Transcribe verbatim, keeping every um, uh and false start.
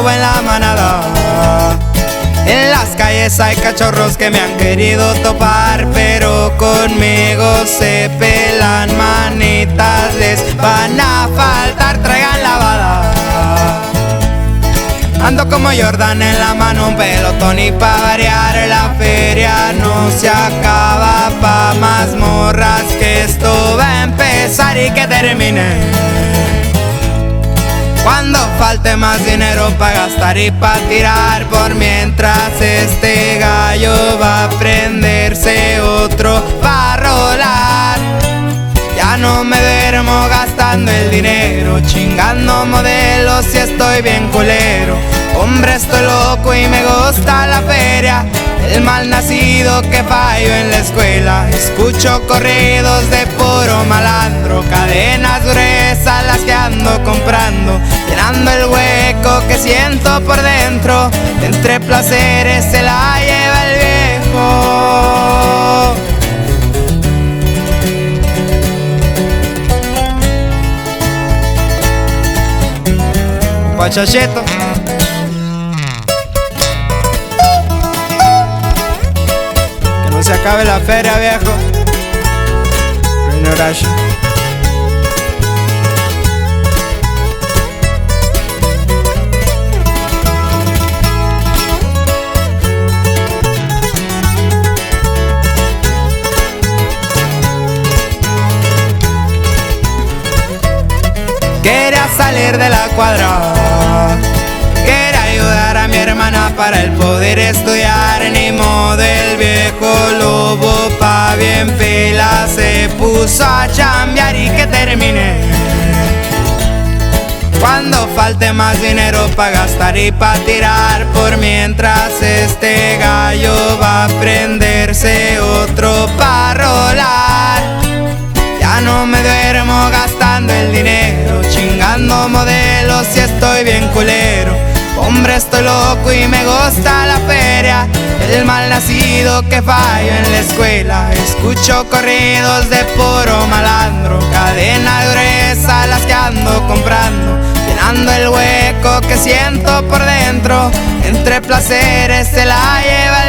lobo en la manada. En las calles hay cachorros que me han querido topar, pero conmigo se pelan, manitas les van a faltar, traigan lavada. Ando como Jordan en la mano, un pelotón y pa' variar la feria no se acaba, pa' más morras que esto va a empezar y que termine. Cuando falte más dinero pa' gastar y pa' tirar, por mientras este gallo va a prenderse otro pa' rolar. Ya no me duermo gastando el dinero, chingando modelos y estoy bien culero. Hombre, estoy loco y me gusta la feria, el mal nacido que fallo en la escuela. Escucho corridos de puro malandro, cadenas gruesas las que ando comprando, llenando el hueco que siento por dentro. Entre placeres se la lleva el viejo. Pachachito. Que no se acabe la feria, viejo. Ignoración. Quería salir de la cuadra, quería ayudar a mi hermana para el poder estudiar. Ni modo, el viejo lobo pa' bien pila se puso a chambear y que termine. Cuando falte más dinero pa' gastar y pa' tirar, por mientras este gallo va a prenderse otro pa' rolar. Ya no me duermo gastando el dinero, chingando modelos y estoy bien culero. Hombre, estoy loco y me gusta la feria, el mal nacido que fallo en la escuela. Escucho corridos de puro malandro, cadenas gruesas las que ando comprando, llenando el hueco que siento por dentro. Entre placeres se la lleva